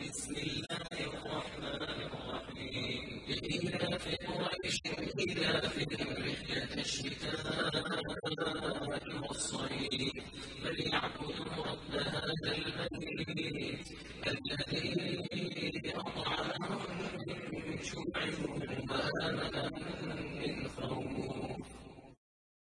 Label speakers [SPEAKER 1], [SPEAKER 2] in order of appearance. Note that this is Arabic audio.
[SPEAKER 1] بسم الله الرحمن الرحيم لإيلاف قريش إيلافهم رحلة الشتاء والصيف فليعبدوا رب هذا البيت الذي أطعمهم من جوع وآمنهم